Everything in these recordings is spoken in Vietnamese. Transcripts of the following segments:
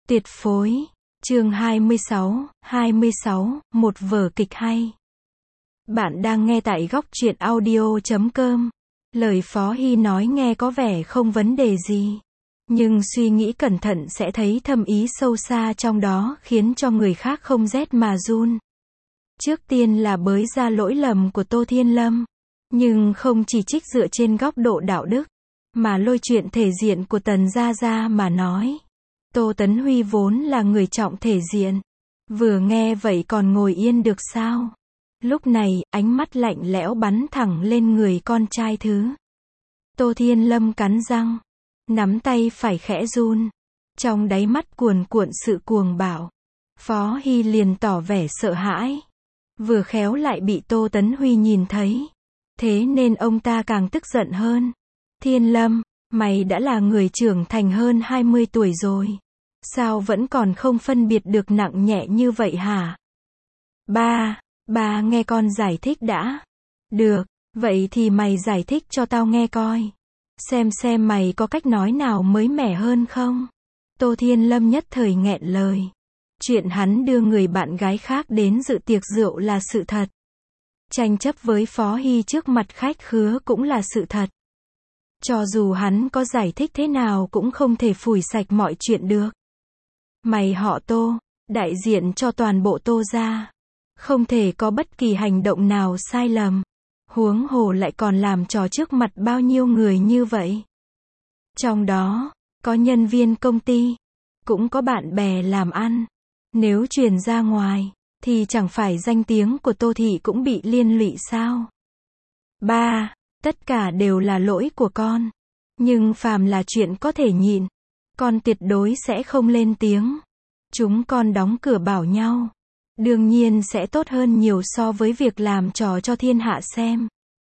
Tuyệt phối. Chương 26, một vở kịch hay. Bạn đang nghe tại góc truyện audio.com. Lời Phó Hy nói nghe có vẻ không vấn đề gì. Nhưng suy nghĩ cẩn thận sẽ thấy thâm ý sâu xa trong đó khiến cho người khác không rét mà run. Trước tiên là bới ra lỗi lầm của Tô Thiên Lâm. Nhưng không chỉ trích dựa trên góc độ đạo đức, mà lôi chuyện thể diện của Tần Gia Gia mà nói. Tô Tấn Huy vốn là người trọng thể diện. Vừa nghe vậy còn ngồi yên được sao? Lúc này, ánh mắt lạnh lẽo bắn thẳng lên người con trai thứ. Tô Thiên Lâm cắn răng, nắm tay phải khẽ run. Trong đáy mắt cuồn cuộn sự cuồng bạo. Phó Hy liền tỏ vẻ sợ hãi. Vừa khéo lại bị Tô Tấn Huy nhìn thấy. Thế nên ông ta càng tức giận hơn. Thiên Lâm, mày đã là người trưởng thành hơn 20 tuổi rồi. Sao vẫn còn không phân biệt được nặng nhẹ như vậy hả? Ba nghe con giải thích đã. Được, vậy thì mày giải thích cho tao nghe coi. Xem mày có cách nói nào mới mẻ hơn không? Tô Thiên Lâm nhất thời nghẹn lời. Chuyện hắn đưa người bạn gái khác đến dự tiệc rượu là sự thật. Tranh chấp với Phó Hy trước mặt khách khứa cũng là sự thật. Cho dù hắn có giải thích thế nào cũng không thể phủi sạch mọi chuyện được. Mày họ Tô, đại diện cho toàn bộ Tô gia. Không thể có bất kỳ hành động nào sai lầm. Huống hồ lại còn làm trò trước mặt bao nhiêu người như vậy. Trong đó, có nhân viên công ty, cũng có bạn bè làm ăn. Nếu truyền ra ngoài, thì chẳng phải danh tiếng của Tô thị cũng bị liên lụy sao? Tất cả đều là lỗi của con. Nhưng phàm là chuyện có thể nhịn, con tuyệt đối sẽ không lên tiếng. Chúng con đóng cửa bảo nhau. Đương nhiên sẽ tốt hơn nhiều so với việc làm trò cho thiên hạ xem.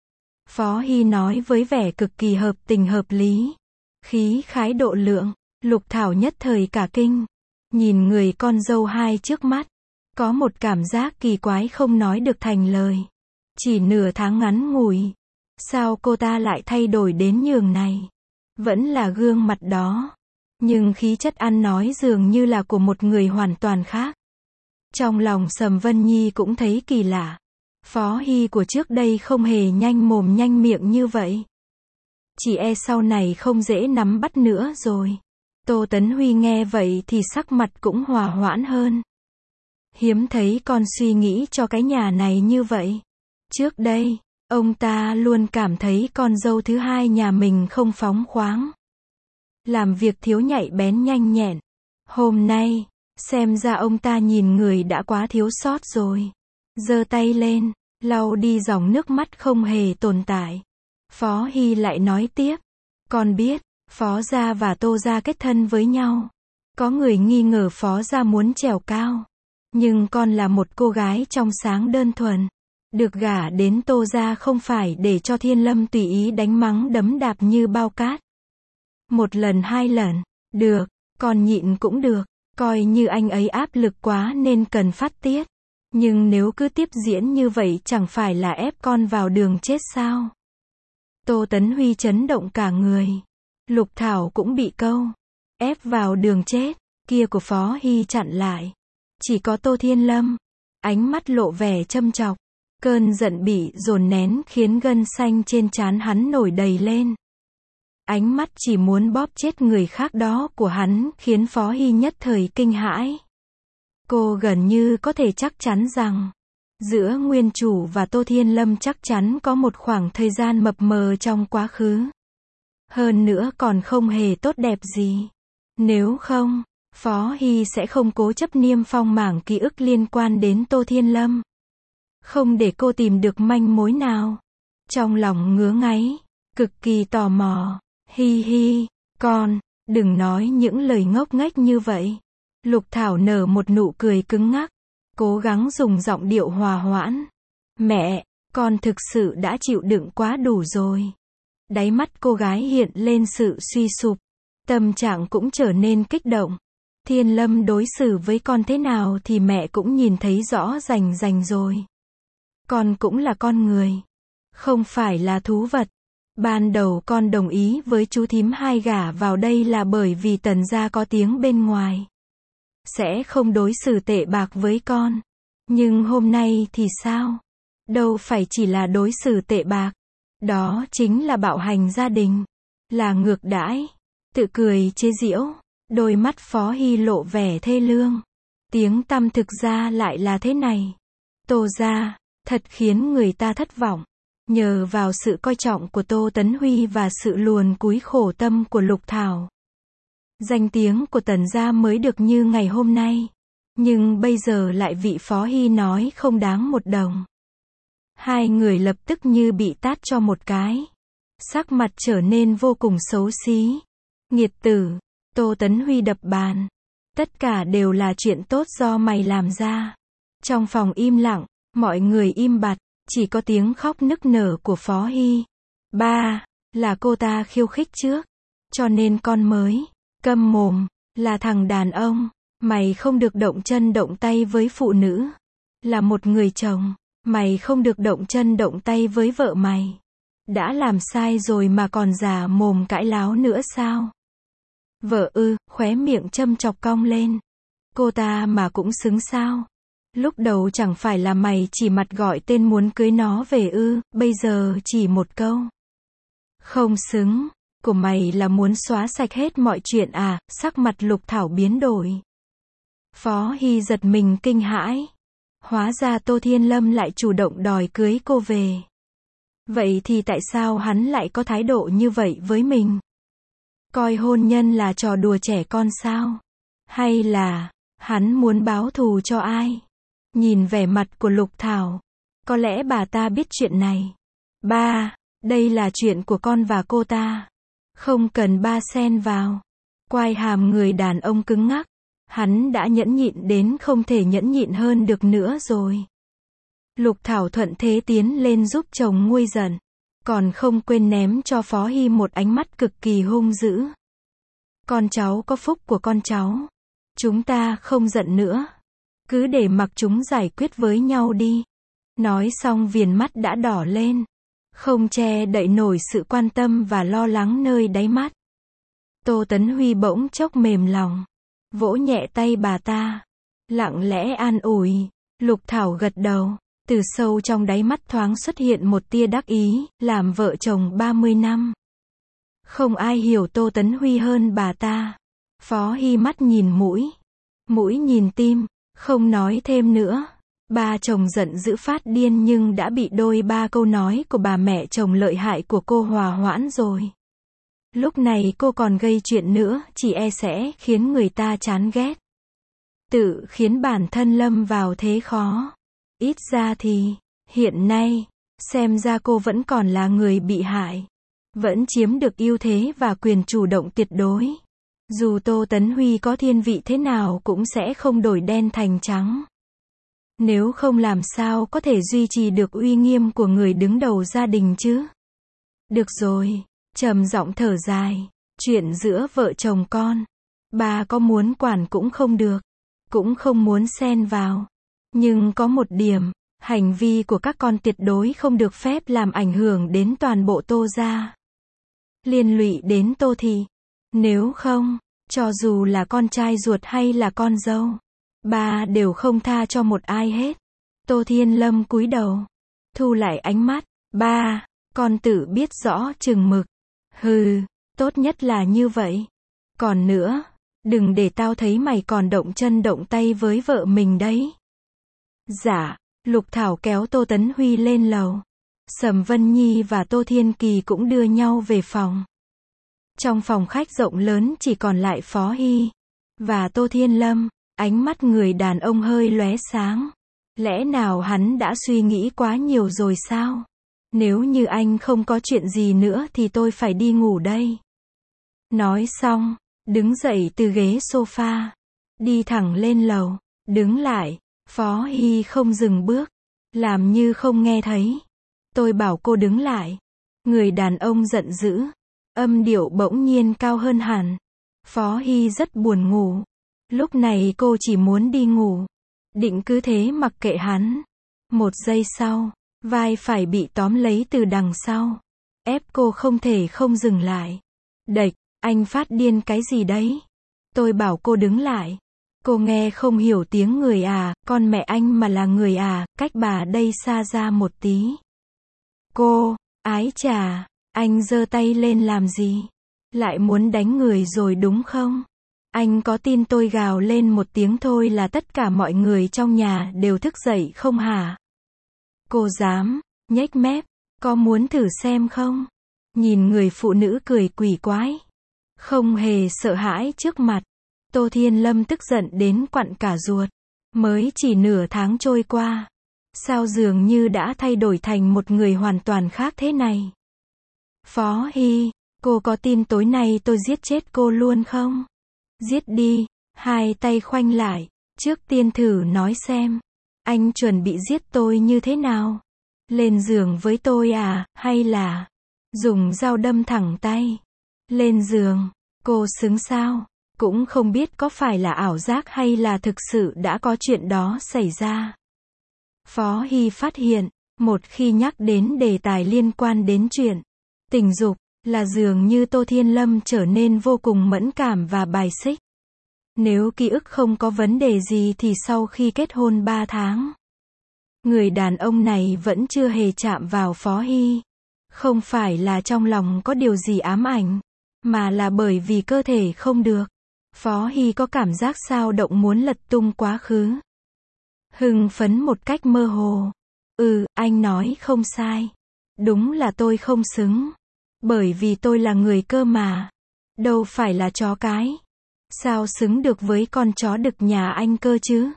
Phó Hy nói với vẻ cực kỳ hợp tình hợp lý. Khí khái độ lượng, Lục Thảo nhất thời cả kinh. Nhìn người con dâu hai trước mắt, có một cảm giác kỳ quái không nói được thành lời. Chỉ nửa tháng ngắn ngủi, sao cô ta lại thay đổi đến nhường này? Vẫn là gương mặt đó, nhưng khí chất ăn nói dường như là của một người hoàn toàn khác. Trong lòng Sầm Vân Nhi cũng thấy kỳ lạ. Phó Hy của trước đây không hề nhanh mồm nhanh miệng như vậy. Chỉ e sau này không dễ nắm bắt nữa rồi. Tô Tấn Huy nghe vậy thì sắc mặt cũng hòa hoãn hơn. Hiếm thấy con suy nghĩ cho cái nhà này như vậy. Trước đây, ông ta luôn cảm thấy con dâu thứ hai nhà mình không phóng khoáng. Làm việc thiếu nhạy bén nhanh nhẹn. Hôm nay, xem ra ông ta nhìn người đã quá thiếu sót rồi. Giơ tay lên, lau đi dòng nước mắt không hề tồn tại. Phó Hy lại nói tiếp. Con biết, Phó gia và Tô gia kết thân với nhau. Có người nghi ngờ Phó gia muốn trèo cao. Nhưng con là một cô gái trong sáng đơn thuần. Được gả đến Tô gia không phải để cho Thiên Lâm tùy ý đánh mắng đấm đạp như bao cát. Một lần hai lần, được, con nhịn cũng được. Coi như anh ấy áp lực quá nên cần phát tiết. Nhưng nếu cứ tiếp diễn như vậy chẳng phải là ép con vào đường chết sao? Tô Tấn Huy chấn động cả người. Lục Thảo cũng bị câu ép vào đường chết kia của Phó Hy chặn lại. Chỉ có Tô Thiên Lâm, ánh mắt lộ vẻ châm chọc. Cơn giận bị dồn nén khiến gân xanh trên trán hắn nổi đầy lên. Ánh mắt chỉ muốn bóp chết người khác đó của hắn khiến Phó Hy nhất thời kinh hãi. Cô gần như có thể chắc chắn rằng, giữa nguyên chủ và Tô Thiên Lâm chắc chắn có một khoảng thời gian mập mờ trong quá khứ. Hơn nữa còn không hề tốt đẹp gì. Nếu không, Phó Hy sẽ không cố chấp niêm phong mảng ký ức liên quan đến Tô Thiên Lâm. Không để cô tìm được manh mối nào. Trong lòng ngứa ngáy, cực kỳ tò mò. Hi, con, đừng nói những lời ngốc nghếch như vậy. Lục Thảo nở một nụ cười cứng ngắc, cố gắng dùng giọng điệu hòa hoãn. Mẹ, con thực sự đã chịu đựng quá đủ rồi. Đáy mắt cô gái hiện lên sự suy sụp, tâm trạng cũng trở nên kích động. Thiên Lâm đối xử với con thế nào thì mẹ cũng nhìn thấy rõ rành rồi. Con cũng là con người, không phải là thú vật. Ban đầu con đồng ý với chú thím hai gả vào đây là bởi vì Tần gia có tiếng bên ngoài. sẽ không đối xử tệ bạc với con. Nhưng hôm nay thì sao? Đâu phải chỉ là đối xử tệ bạc. Đó chính là bạo hành gia đình. Là ngược đãi. Tự cười chế giễu. Đôi mắt Phó Hy lộ vẻ thê lương. Tiếng tăm thực ra lại là thế này. Tô gia, thật khiến người ta thất vọng. Nhờ vào sự coi trọng của Tô Tấn Huy và sự luồn cúi khổ tâm của Lục Thảo, danh tiếng của Tần gia mới được như ngày hôm nay. Nhưng bây giờ lại vị Phó Hy nói không đáng một đồng. Hai người lập tức như bị tát cho một cái. Sắc mặt trở nên vô cùng xấu xí. Nghiệt tử, Tô Tấn Huy đập bàn. Tất cả đều là chuyện tốt do mày làm ra. Trong phòng im lặng, mọi người im bặt, chỉ có tiếng khóc nức nở của Phó Hy. Ba, là cô ta khiêu khích trước. Cho nên con mới câm mồm, là thằng đàn ông. Mày không được động chân động tay với phụ nữ. Là một người chồng, mày không được động chân động tay với vợ mày. Đã làm sai rồi mà còn già mồm cãi láo nữa sao? Vợ ư, khóe miệng châm chọc cong lên. Cô ta mà cũng xứng sao? Lúc đầu chẳng phải là mày chỉ mặt gọi tên muốn cưới nó về ư, bây giờ chỉ một câu. Không xứng, của mày là muốn xóa sạch hết mọi chuyện à? Sắc mặt Lục Thảo biến đổi. Phó Hy giật mình kinh hãi. Hóa ra Tô Thiên Lâm lại chủ động đòi cưới cô về. Vậy thì tại sao hắn lại có thái độ như vậy với mình? Coi hôn nhân là trò đùa trẻ con sao? Hay là hắn muốn báo thù cho ai? Nhìn vẻ mặt của Lục Thảo, có lẽ bà ta biết chuyện này. Ba, đây là chuyện của con và cô ta. Không cần ba xen vào. Quai hàm người đàn ông cứng ngắc. Hắn đã nhẫn nhịn đến không thể nhẫn nhịn hơn được nữa rồi. Lục Thảo thuận thế tiến lên giúp chồng nguôi giận. Còn không quên ném cho Phó Hy một ánh mắt cực kỳ hung dữ. Con cháu có phúc của con cháu. Chúng ta không giận nữa. Cứ để mặc chúng giải quyết với nhau đi. Nói xong viền mắt đã đỏ lên. Không che đậy nổi sự quan tâm và lo lắng nơi đáy mắt. Tô Tấn Huy bỗng chốc mềm lòng. Vỗ nhẹ tay bà ta. Lặng lẽ an ủi. Lục Thảo gật đầu. Từ sâu trong đáy mắt thoáng xuất hiện một tia đắc ý. Làm vợ chồng 30 năm. Không ai hiểu Tô Tấn Huy hơn bà ta. Phó Hy mắt nhìn mũi. Mũi nhìn tim. Không nói thêm nữa. Ba chồng giận dữ phát điên nhưng đã bị đôi ba câu nói của bà mẹ chồng lợi hại của cô hòa hoãn rồi. Lúc này cô còn gây chuyện nữa, chỉ e sẽ khiến người ta chán ghét. Tự khiến bản thân lâm vào thế khó. Ít ra thì, hiện nay, xem ra cô vẫn còn là người bị hại. Vẫn chiếm được ưu thế và quyền chủ động tuyệt đối. Dù Tô Tấn Huy có thiên vị thế nào cũng sẽ không đổi đen thành trắng. Nếu không làm sao có thể duy trì được uy nghiêm của người đứng đầu gia đình chứ? Được rồi, trầm giọng thở dài. Chuyện giữa vợ chồng con, bà có muốn quản cũng không được. Cũng không muốn xen vào. Nhưng có một điểm, hành vi của các con tuyệt đối không được phép làm ảnh hưởng đến toàn bộ Tô gia. Liên lụy đến Tô thị. Nếu không, cho dù là con trai ruột hay là con dâu, bà đều không tha cho một ai hết. Tô Thiên Lâm cúi đầu, thu lại ánh mắt. Ba, con tự biết rõ chừng mực. Hừ, tốt nhất là như vậy. Còn nữa, đừng để tao thấy mày còn động chân động tay với vợ mình đấy. Dạ, Lục Thảo kéo Tô Tấn Huy lên lầu. Sầm Vân Nhi và Tô Thiên Kỳ cũng đưa nhau về phòng. Trong phòng khách rộng lớn chỉ còn lại Phó Hy và Tô Thiên Lâm. Ánh mắt người đàn ông hơi lóe sáng. Lẽ nào hắn đã suy nghĩ quá nhiều rồi sao? Nếu như anh không có chuyện gì nữa thì tôi phải đi ngủ đây. Nói xong, đứng dậy từ ghế sofa, đi thẳng lên lầu, đứng lại. Phó Hy không dừng bước, làm như không nghe thấy. Tôi bảo cô đứng lại. Người đàn ông giận dữ, âm điệu bỗng nhiên cao hơn hẳn. Phó Hy rất buồn ngủ. Lúc này cô chỉ muốn đi ngủ. Định cứ thế mặc kệ hắn. Một giây sau, vai phải bị tóm lấy từ đằng sau. Ép cô không thể không dừng lại. Đệch, anh phát điên cái gì đấy? Tôi bảo cô đứng lại. Cô nghe không hiểu tiếng người à, con mẹ anh mà là người à, cách bà đây xa ra một tí. Cô, ái chà, anh giơ tay lên làm gì? Lại muốn đánh người rồi đúng không? Anh có tin tôi gào lên một tiếng thôi là tất cả mọi người trong nhà đều thức dậy không hả? Cô dám, nhếch mép, có muốn thử xem không? Nhìn người phụ nữ cười quỷ quái, không hề sợ hãi trước mặt. Tô Thiên Lâm tức giận đến quặn cả ruột. Mới chỉ nửa tháng trôi qua, sao dường như đã thay đổi thành một người hoàn toàn khác thế này? Phó Hy, cô có tin tối nay tôi giết chết cô luôn không? Giết đi, hai tay khoanh lại, trước tiên thử nói xem, anh chuẩn bị giết tôi như thế nào? Lên giường với tôi à, hay là dùng dao đâm thẳng tay? Lên giường, cô xứng sao? Cũng không biết có phải là ảo giác hay là thực sự đã có chuyện đó xảy ra. Phó Hy phát hiện, một khi nhắc đến đề tài liên quan đến chuyện tình dục, là dường như Tô Thiên Lâm trở nên vô cùng mẫn cảm và bài xích. Nếu ký ức không có vấn đề gì thì sau khi kết hôn 3 tháng, người đàn ông này vẫn chưa hề chạm vào Phó Hy. Không phải là trong lòng có điều gì ám ảnh, mà là bởi vì cơ thể không được. Phó Hy có cảm giác dao động muốn lật tung quá khứ. Hưng phấn một cách mơ hồ. Anh nói không sai. Đúng là tôi không xứng. Bởi vì tôi là người cơ mà. Đâu phải là chó cái. Sao xứng được với con chó đực nhà anh cơ chứ?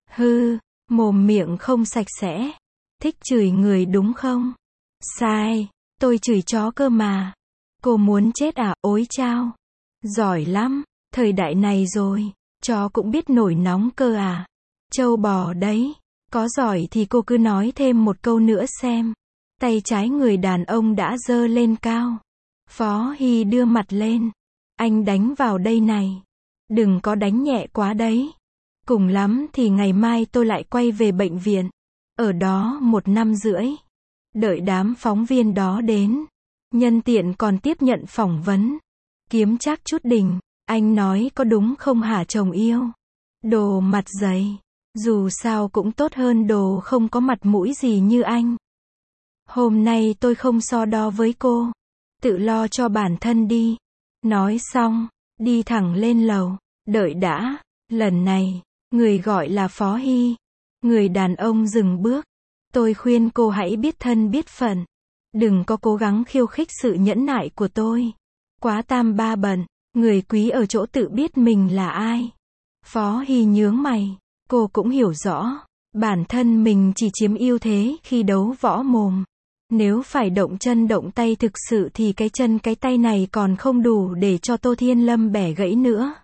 Mồm miệng không sạch sẽ. Thích chửi người đúng không? Sai, tôi chửi chó cơ mà. Cô muốn chết à? Ối chao. Giỏi lắm. Thời đại này rồi, chó cũng biết nổi nóng cơ à? Trâu bò đấy. Có giỏi thì cô cứ nói thêm một câu nữa xem. Tay trái người đàn ông đã giơ lên cao. Phó Hy đưa mặt lên. Anh đánh vào đây này. Đừng có đánh nhẹ quá đấy. Cùng lắm thì ngày mai tôi lại quay về bệnh viện. Ở đó 1 năm rưỡi. Đợi đám phóng viên đó đến. Nhân tiện còn tiếp nhận phỏng vấn. Kiếm trác chút đỉnh. Anh nói có đúng không hả chồng yêu? Đồ mặt dày. Dù sao cũng tốt hơn đồ không có mặt mũi gì như anh. Hôm nay tôi không so đo với cô. Tự lo cho bản thân đi. Nói xong, đi thẳng lên lầu. Đợi đã, lần này, người gọi là Phó Hy. Người đàn ông dừng bước. Tôi khuyên cô hãy biết thân biết phận. Đừng có cố gắng khiêu khích sự nhẫn nại của tôi. Quá tam ba bận. Người quý ở chỗ tự biết mình là ai. Phó Hy nhướng mày. Cô cũng hiểu rõ. Bản thân mình chỉ chiếm ưu thế khi đấu võ mồm. Nếu phải động chân động tay thực sự thì cái chân cái tay này còn không đủ để cho Tô Thiên Lâm bẻ gãy nữa.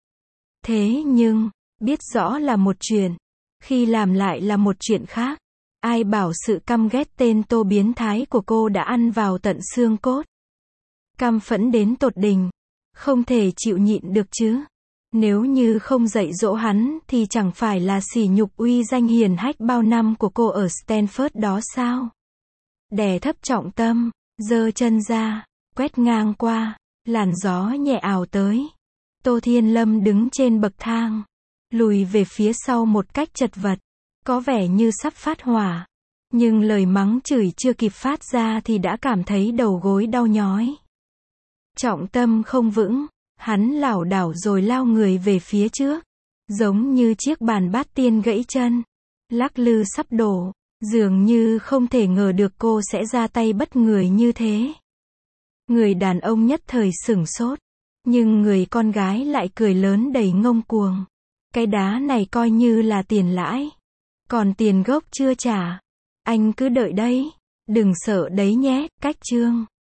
Thế nhưng, biết rõ là một chuyện. Khi làm lại là một chuyện khác. Ai bảo sự căm ghét tên Tô biến thái của cô đã ăn vào tận xương cốt. Căm phẫn đến tột đỉnh. Không thể chịu nhịn được chứ. Nếu như không dạy dỗ hắn thì chẳng phải là sỉ nhục uy danh hiển hách bao năm của cô ở Stanford đó sao? Đè thấp trọng tâm, giơ chân ra, quét ngang qua, làn gió nhẹ ảo tới. Tô Thiên Lâm đứng trên bậc thang, lùi về phía sau một cách chật vật, có vẻ như sắp phát hỏa. Nhưng lời mắng chửi chưa kịp phát ra thì đã cảm thấy đầu gối đau nhói. Trọng tâm không vững, hắn lảo đảo rồi lao người về phía trước, giống như chiếc bàn bát tiên gãy chân, lắc lư sắp đổ, dường như không thể ngờ được cô sẽ ra tay bất ngờ như thế. Người đàn ông nhất thời sửng sốt, nhưng người con gái lại cười lớn đầy ngông cuồng. Cái đá này coi như là tiền lãi, còn tiền gốc chưa trả. Anh cứ đợi đấy, đừng sợ đấy nhé, cách chương.